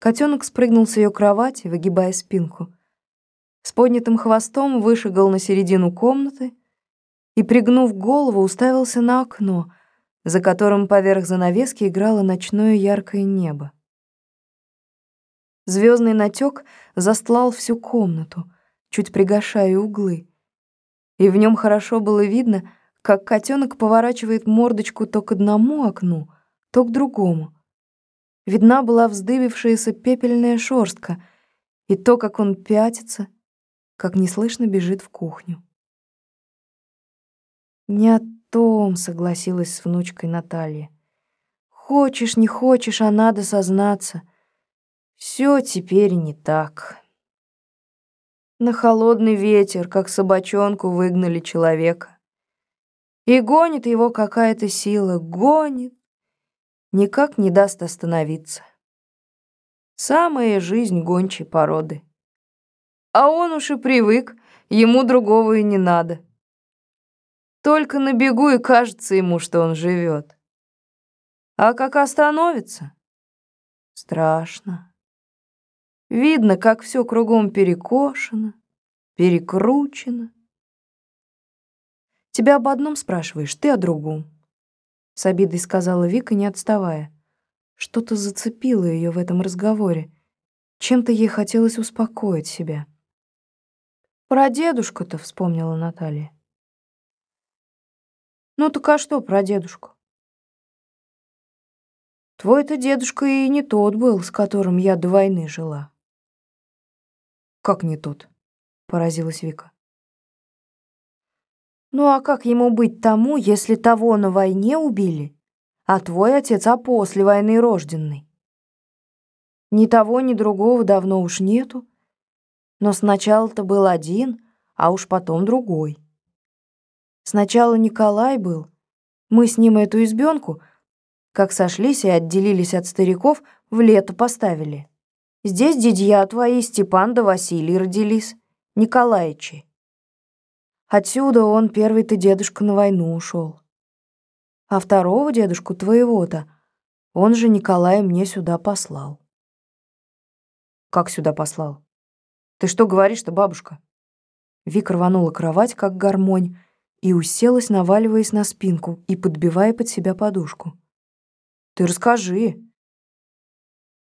Котенок спрыгнул с ее кровати, выгибая спинку. С поднятым хвостом вышагал на середину комнаты и, пригнув голову, уставился на окно, за которым поверх занавески играло ночное яркое небо. Звездный натёк застлал всю комнату, чуть пригашая углы, и в нем хорошо было видно, как котенок поворачивает мордочку то к одному окну, то к другому. Видна была вздыбившаяся пепельная шерстка и то, как он пятится, как неслышно бежит в кухню. «Не о том», — согласилась с внучкой Наталья. «Хочешь, не хочешь, а надо сознаться. Всё теперь не так. На холодный ветер, как собачонку, выгнали человека. И гонит его какая-то сила, гонит, никак не даст остановиться. Самая жизнь гончей породы. А он уж и привык, ему другого и не надо. Только на бегу и кажется ему, что он живет. А как остановится? Страшно. Видно, как все кругом перекошено, перекручено. Тебя об одном спрашиваешь, ты о другом. С обидой сказала Вика, не отставая. Что-то зацепило ее в этом разговоре. Чем-то ей хотелось успокоить себя. Про дедушку-то вспомнила Наталья. Ну так а что про дедушку? Твой-то дедушка и не тот был, с которым я до войны жила. Как не тот? Поразилась Вика. Ну а как ему быть тому, если того на войне убили, а твой отец после войны рожденный? Ни того, ни другого давно уж нету, но сначала-то был один, а уж потом другой. Сначала Николай был, мы с ним эту избенку, как сошлись и отделились от стариков, в лето поставили. Здесь дядья твои Степан да Василий родились, Николаичи. Отсюда он, первый-то дедушка, на войну ушел. А второго дедушку твоего-то, он же Николай мне сюда послал. Как сюда послал? Ты что говоришь-то, бабушка? Вика рванула кровать, как гармонь, и уселась, наваливаясь на спинку и подбивая под себя подушку. Ты расскажи,